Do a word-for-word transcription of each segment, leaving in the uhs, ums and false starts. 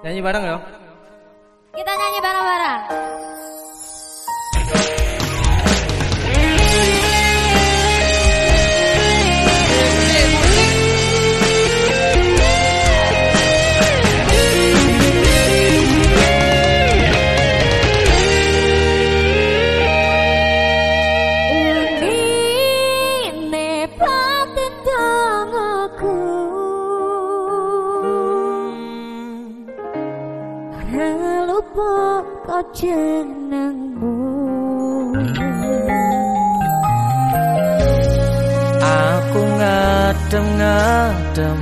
Nyanyi bareng ya. Kita nyanyi bareng-bareng. Lupa kau jenengmu. Aku ngedem-ngedem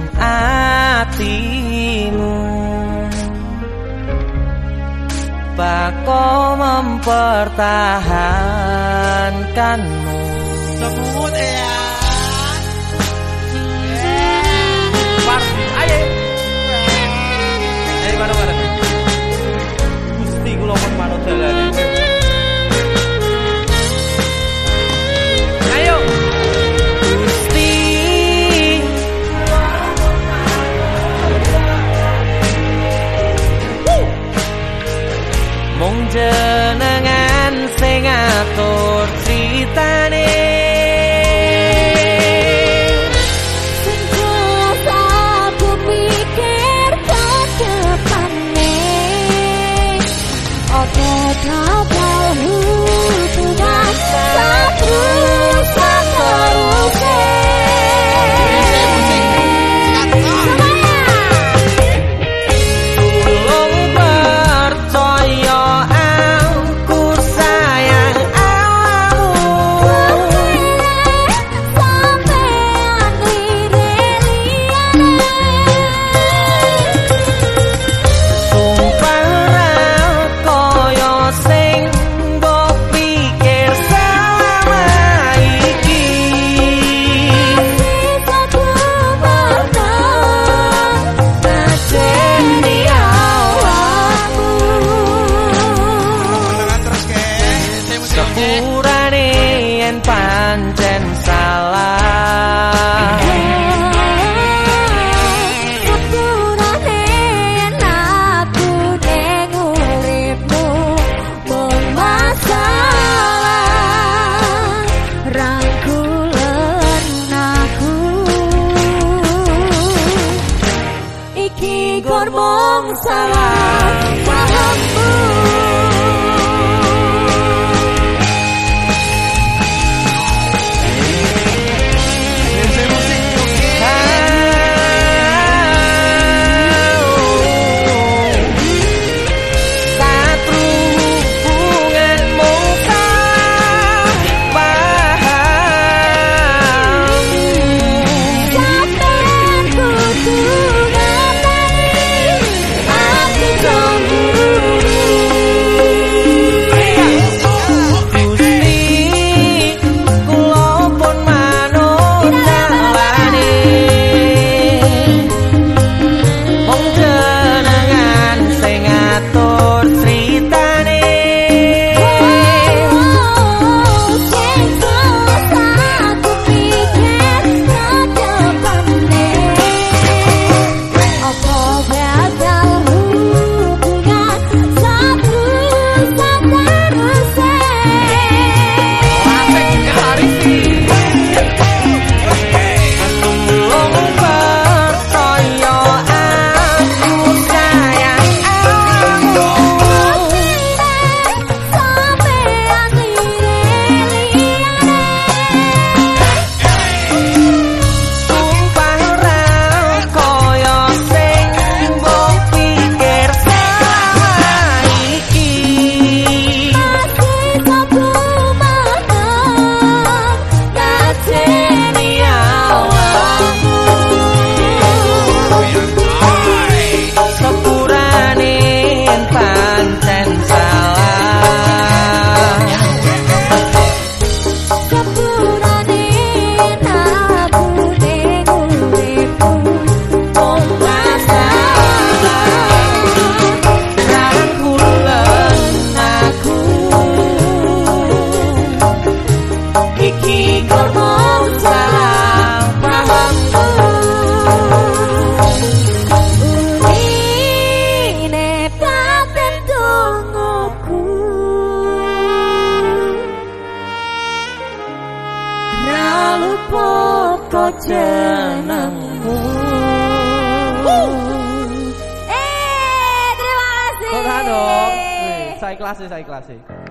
hatimu, bako mempertahankanmu. Semut ya. Party, ayo. Ayo bareng-bareng. Gusti kula kon manut dalane. Ayo. Gusti mung jenengan sing ngatur critane. Pancen salah sepurane yen aku ning uripmu mung masalah rangkulen aku iki gur mung salah pahammu. aku saka jenengmu. Eh, terima kasih. Kok tahan dong. Wih, saya ikhlas, saya ikhlas.